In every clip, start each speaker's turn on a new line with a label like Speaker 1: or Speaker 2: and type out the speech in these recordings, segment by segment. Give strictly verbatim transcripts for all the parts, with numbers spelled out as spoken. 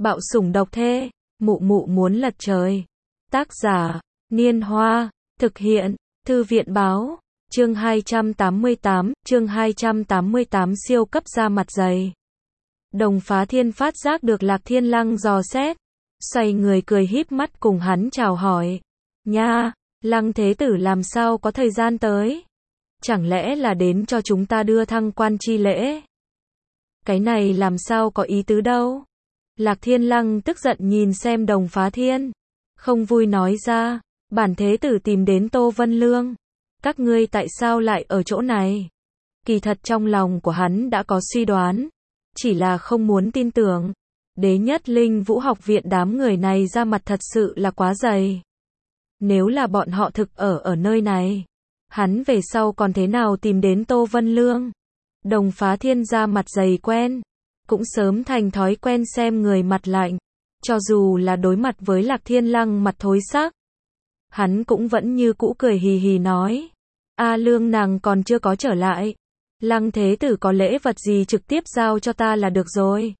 Speaker 1: Bạo sủng độc thê, mụ mụ muốn lật trời. Tác giả, Niên Hoa, thực hiện, Thư viện báo, chương hai trăm tám mươi tám, chương hai trăm tám mươi tám siêu cấp da mặt dày. Đồng Phá Thiên phát giác được Lạc Thiên Lăng dò xét, xoay người cười híp mắt cùng hắn chào hỏi. Nha, Lăng Thế Tử làm sao có thời gian tới? Chẳng lẽ là đến cho chúng ta đưa thăng quan chi lễ? Cái này làm sao có ý tứ đâu? Lạc Thiên Lăng tức giận nhìn xem Đồng Phá Thiên, không vui nói ra, bản Thế Tử tìm đến Tô Vân Lương. Các ngươi tại sao lại ở chỗ này? Kỳ thật trong lòng của hắn đã có suy đoán, chỉ là không muốn tin tưởng. Đế Nhất Linh Vũ học viện đám người này ra mặt thật sự là quá dày. Nếu là bọn họ thực ở ở nơi này, hắn về sau còn thế nào tìm đến Tô Vân Lương? Đồng Phá Thiên ra mặt dày quen, cũng sớm thành thói quen xem người mặt lạnh, cho dù là đối mặt với Lạc Thiên Lăng mặt thối sắc, hắn cũng vẫn như cũ cười hì hì nói, A Lương nàng còn chưa có trở lại, Lăng Thế Tử có lễ vật gì trực tiếp giao cho ta là được rồi,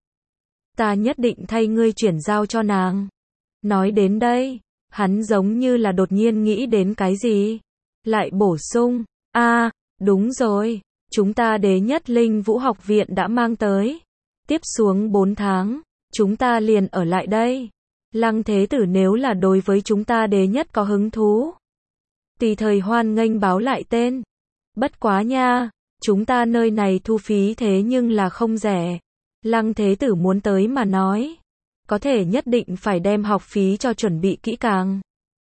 Speaker 1: ta nhất định thay ngươi chuyển giao cho nàng. Nói đến đây, hắn giống như là đột nhiên nghĩ đến cái gì, lại bổ sung, a, đúng rồi, chúng ta Đế Nhất Linh Vũ học viện đã mang tới, tiếp xuống bốn tháng, chúng ta liền ở lại đây. Lăng Thế Tử nếu là đối với chúng ta Đế Nhất có hứng thú, tùy thời hoan nghênh báo lại tên. Bất quá nha, chúng ta nơi này thu phí thế nhưng là không rẻ. Lăng Thế Tử muốn tới mà nói, có thể nhất định phải đem học phí cho chuẩn bị kỹ càng.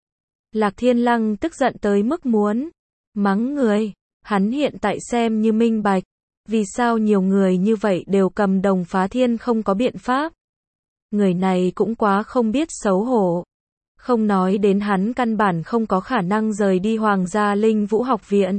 Speaker 1: Lạc Thiên Lăng tức giận tới mức muốn mắng người, hắn hiện tại xem như minh bạch, vì sao nhiều người như vậy đều cầm Đồng Phá Thiên không có biện pháp. Người này cũng quá không biết xấu hổ. Không nói đến hắn căn bản không có khả năng rời đi Hoàng gia Linh Vũ học viện.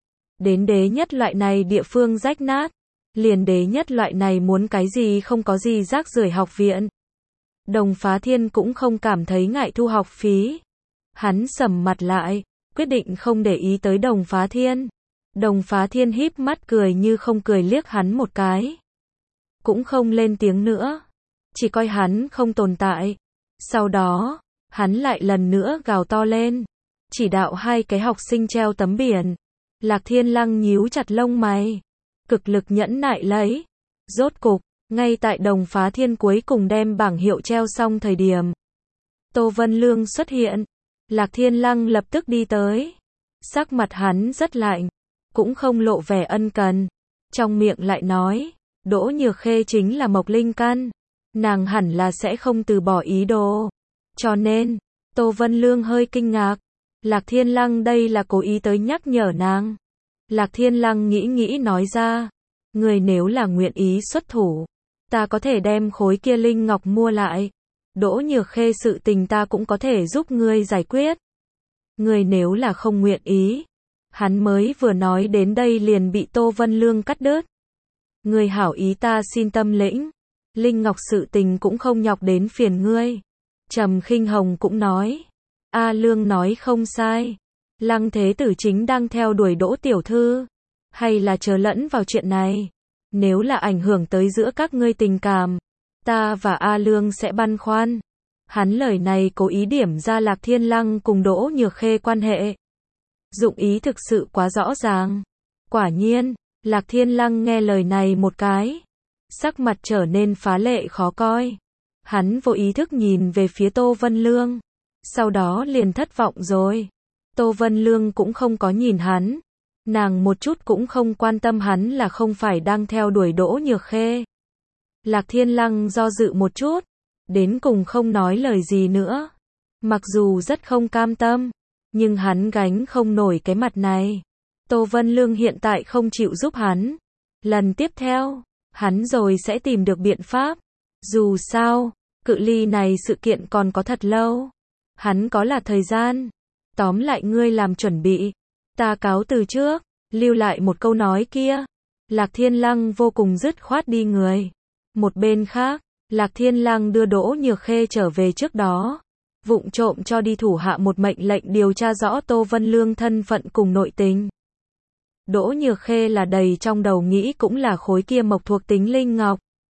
Speaker 1: Đến Đế Nhất loại này địa phương rách nát, liền Đế Nhất loại này muốn cái gì không có gì rác rưởi học viện. Đồng Phá Thiên cũng không cảm thấy ngại thu học phí. Hắn sầm mặt lại, quyết định không để ý tới Đồng Phá Thiên. Đồng Phá Thiên híp mắt cười như không cười liếc hắn một cái, cũng không lên tiếng nữa, chỉ coi hắn không tồn tại. Sau đó, hắn lại lần nữa gào to lên, chỉ đạo hai cái học sinh treo tấm biển. Lạc Thiên Lăng nhíu chặt lông mày, cực lực nhẫn nại lấy. Rốt cục, ngay tại Đồng Phá Thiên cuối cùng đem bảng hiệu treo xong thời điểm, Tô Vân Lương xuất hiện. Lạc Thiên Lăng lập tức đi tới, sắc mặt hắn rất lạnh, cũng không lộ vẻ ân cần, trong miệng lại nói, Đỗ Nhược Khê chính là Mộc Linh căn, nàng hẳn là sẽ không từ bỏ ý đồ. Cho nên, Tô Vân Lương hơi kinh ngạc, Lạc Thiên Lăng đây là cố ý tới nhắc nhở nàng. Lạc Thiên Lăng nghĩ nghĩ nói ra, người nếu là nguyện ý xuất thủ, ta có thể đem khối kia linh ngọc mua lại. Đỗ Nhược Khê sự tình ta cũng có thể giúp ngươi giải quyết. Người nếu là không nguyện ý. Hắn mới vừa nói đến đây liền bị Tô Vân Lương cắt đứt. Người hảo ý ta xin tâm lĩnh. Linh ngọc sự tình cũng không nhọc đến phiền ngươi. Trầm Khinh Hồng cũng nói. A Lương nói không sai. Lăng Thế Tử chính đang theo đuổi Đỗ tiểu thư. Hay là chờ lẫn vào chuyện này. Nếu là ảnh hưởng tới giữa các ngươi tình cảm, ta và A Lương sẽ băn khoăn. Hắn lời này cố ý điểm ra Lạc Thiên Lăng cùng Đỗ Nhược Khê quan hệ. Dụng ý thực sự quá rõ ràng. Quả nhiên, Lạc Thiên Lăng nghe lời này một cái, sắc mặt trở nên phá lệ khó coi. Hắn vô ý thức nhìn về phía Tô Vân Lương, sau đó liền thất vọng rồi. Tô Vân Lương cũng không có nhìn hắn, nàng một chút cũng không quan tâm hắn là không phải đang theo đuổi Đỗ Nhược Khê. Lạc Thiên Lăng do dự một chút, đến cùng không nói lời gì nữa. Mặc dù rất không cam tâm, nhưng hắn gánh không nổi cái mặt này. Tô Vân Lương hiện tại không chịu giúp hắn. Lần tiếp theo, hắn rồi sẽ tìm được biện pháp. Dù sao, cự ly này sự kiện còn có thật lâu. Hắn có là thời gian. Tóm lại ngươi làm chuẩn bị. Ta cáo từ trước, lưu lại một câu nói kia. Lạc Thiên Lăng vô cùng dứt khoát đi người. Một bên khác, Lạc Thiên Lăng đưa Đỗ Nhược Khê trở về trước đó, vụng trộm cho đi thủ hạ một mệnh lệnh điều tra rõ Tô Vân Lương thân phận cùng nội tình. Đỗ Nhược Khê là đầy trong đầu nghĩ cũng là khối kia mộc thuộc tính linh ngọc.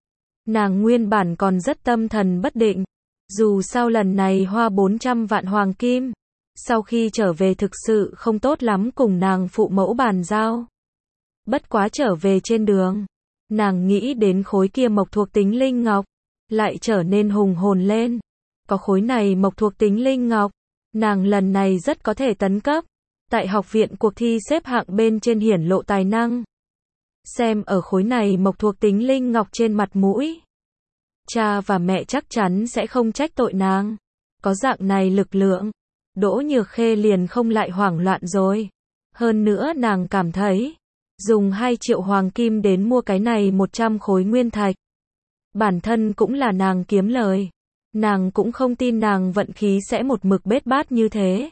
Speaker 1: Nàng nguyên bản còn rất tâm thần bất định. Dù sao lần này hoa bốn trăm vạn hoàng kim. Sau khi trở về thực sự không tốt lắm cùng nàng phụ mẫu bàn giao. Bất quá trở về trên đường. Nàng nghĩ đến khối kia mộc thuộc tính linh ngọc. Lại trở nên hùng hồn lên. Có khối này mộc thuộc tính linh ngọc. Nàng lần này rất có thể tấn cấp. Tại học viện cuộc thi xếp hạng bên trên hiển lộ tài năng. Xem ở khối này mộc thuộc tính linh ngọc trên mặt mũi. Cha và mẹ chắc chắn sẽ không trách tội nàng. Có dạng này lực lượng. Đỗ Nhược Khê liền không lại hoảng loạn rồi. Hơn nữa nàng cảm thấy. Dùng hai triệu hoàng kim đến mua cái này một trăm khối nguyên thạch. Bản thân cũng là nàng kiếm lời. Nàng cũng không tin nàng vận khí sẽ một mực bết bát như thế.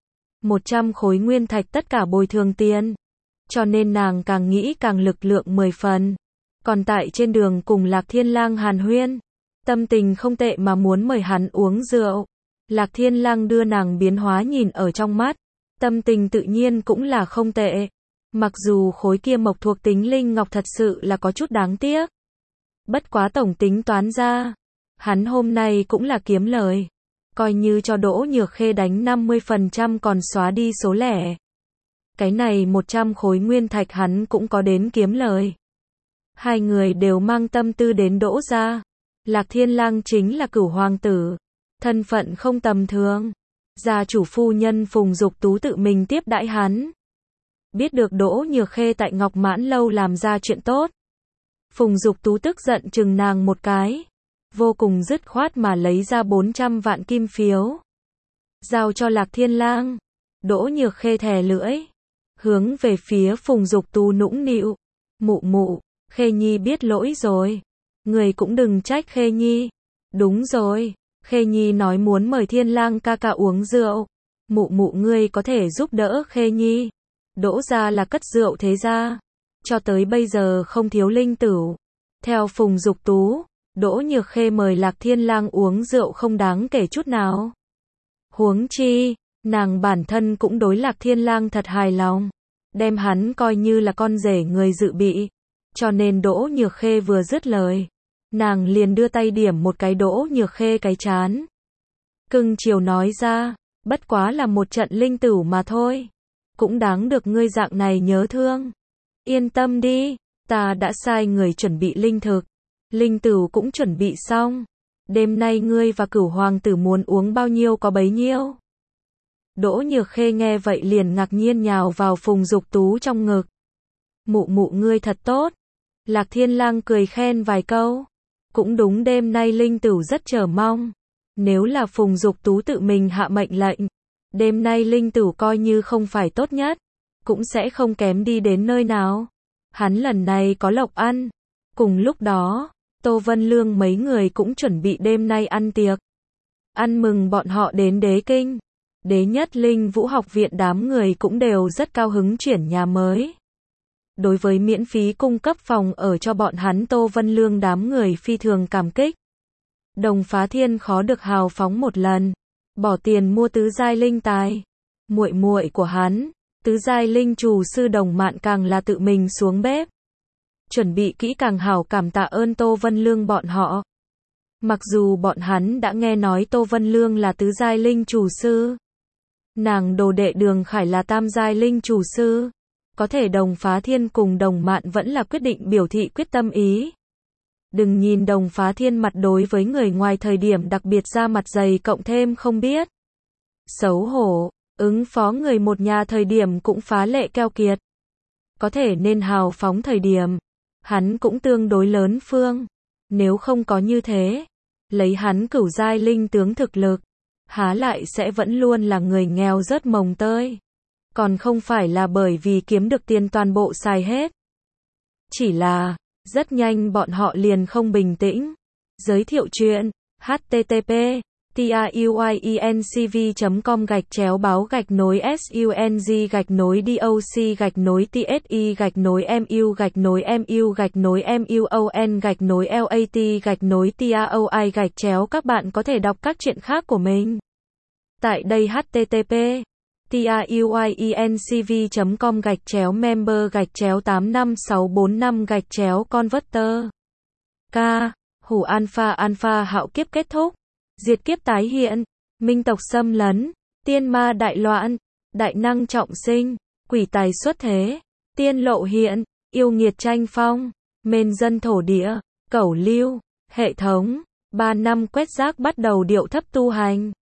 Speaker 1: một trăm khối nguyên thạch tất cả bồi thường tiền. Cho nên nàng càng nghĩ càng lực lượng mười phần. Còn tại trên đường cùng Lạc Thiên Lang hàn huyên. Tâm tình không tệ mà muốn mời hắn uống rượu. Lạc Thiên Lang đưa nàng biến hóa nhìn ở trong mắt. Tâm tình tự nhiên cũng là không tệ. Mặc dù khối kia mộc thuộc tính linh ngọc thật sự là có chút đáng tiếc. Bất quá tổng tính toán ra. Hắn hôm nay cũng là kiếm lời. Coi như cho Đỗ Nhược Khê đánh năm mươi phần trăm còn xóa đi số lẻ. Cái này một trăm khối nguyên thạch hắn cũng có đến kiếm lời. Hai người đều mang tâm tư đến Đỗ gia. Lạc Thiên Lang chính là cửu hoàng tử. Thân phận không tầm thường. Gia chủ phu nhân Phùng Dục Tú tự mình tiếp đãi hắn. Biết được Đỗ Nhược Khê tại Ngọc Mãn Lâu làm ra chuyện tốt. Phùng Dục Tú tức giận chừng nàng một cái. Vô cùng dứt khoát mà lấy ra bốn trăm vạn kim phiếu. Giao cho Lạc Thiên Lang. Đỗ Nhược Khê thè lưỡi. Hướng về phía Phùng Dục Tú nũng nịu. Mụ mụ, Khê Nhi biết lỗi rồi. Người cũng đừng trách Khê Nhi. Đúng rồi, Khê Nhi nói muốn mời Thiên Lang ca ca uống rượu. Mụ mụ ngươi có thể giúp đỡ Khê Nhi. Đỗ gia là cất rượu thế gia. Cho tới bây giờ không thiếu linh tửu. Theo Phùng Dục Tú, Đỗ Nhược Khê mời Lạc Thiên Lang uống rượu không đáng kể chút nào. Huống chi, nàng bản thân cũng đối Lạc Thiên Lang thật hài lòng. Đem hắn coi như là con rể người dự bị. Cho nên Đỗ Nhược Khê vừa dứt lời. Nàng liền đưa tay điểm một cái Đỗ Nhược Khê cái chán. Cưng chiều nói ra, bất quá là một trận linh tửu mà thôi. Cũng đáng được ngươi dạng này nhớ thương. Yên tâm đi, ta đã sai người chuẩn bị linh thực. Linh tửu cũng chuẩn bị xong. Đêm nay ngươi và cửu hoàng tử muốn uống bao nhiêu có bấy nhiêu. Đỗ Nhược Khê nghe vậy liền ngạc nhiên nhào vào Phùng Dục Tú trong ngực. Mụ mụ ngươi thật tốt. Lạc Thiên Lang cười khen vài câu. Cũng đúng, đêm nay linh tửu rất chờ mong. Nếu là Phùng Dục Tú tự mình hạ mệnh lệnh, đêm nay linh tửu coi như không phải tốt nhất, cũng sẽ không kém đi đến nơi nào. Hắn lần này có lộc ăn. Cùng lúc đó, Tô Vân Lương mấy người cũng chuẩn bị đêm nay ăn tiệc. Ăn mừng bọn họ đến Đế Kinh. Đế Nhất Linh Vũ học viện đám người cũng đều rất cao hứng chuyển nhà mới. Đối với miễn phí cung cấp phòng ở cho bọn hắn, Tô Vân Lương đám người phi thường cảm kích. Đồng Phá Thiên khó được hào phóng một lần, bỏ tiền mua tứ giai linh tài. Muội muội của hắn, tứ giai linh chủ sư Đồng Mạn càng là tự mình xuống bếp. Chuẩn bị kỹ càng hảo cảm tạ ơn Tô Vân Lương bọn họ. Mặc dù bọn hắn đã nghe nói Tô Vân Lương là tứ giai linh chủ sư. Nàng đồ đệ Đường Khải là tam giai linh chủ sư. Có thể Đồng Phá Thiên cùng Đồng Mạn vẫn là quyết định biểu thị quyết tâm ý. Đừng nhìn Đồng Phá Thiên mặt đối với người ngoài thời điểm đặc biệt ra mặt dày cộng thêm không biết xấu hổ, ứng phó người một nhà thời điểm cũng phá lệ keo kiệt. Có thể nên hào phóng thời điểm, hắn cũng tương đối lớn phương. Nếu không có như thế, lấy hắn cửu giai linh tướng thực lực, há lại sẽ vẫn luôn là người nghèo rớt mồng tơi. Còn không phải là bởi vì kiếm được tiền toàn bộ xài hết. Chỉ là, rất nhanh bọn họ liền không bình tĩnh. Giới thiệu chuyện, http tiuyencv chấm com gạch chéo báo gạch nối sung gạch nối doc gạch nối tsi gạch nối mu gạch nối mu gạch nối muon gạch nối lat gạch nối taoi gạch chéo. Các bạn có thể đọc các chuyện khác của mình tại đây. Http tiuyencv chấm com gạch chéo member gạch chéo tám năm sáu bốn năm gạch chéo converter. K. Hủ alpha alpha hạo kiếp kết thúc, diệt kiếp tái hiện, minh tộc xâm lấn, tiên ma đại loạn, đại năng trọng sinh, quỷ tài xuất thế, tiên lộ hiện, yêu nghiệt tranh phong, mên dân thổ địa, cẩu lưu, hệ thống, ba năm quét rác bắt đầu điệu thấp tu hành.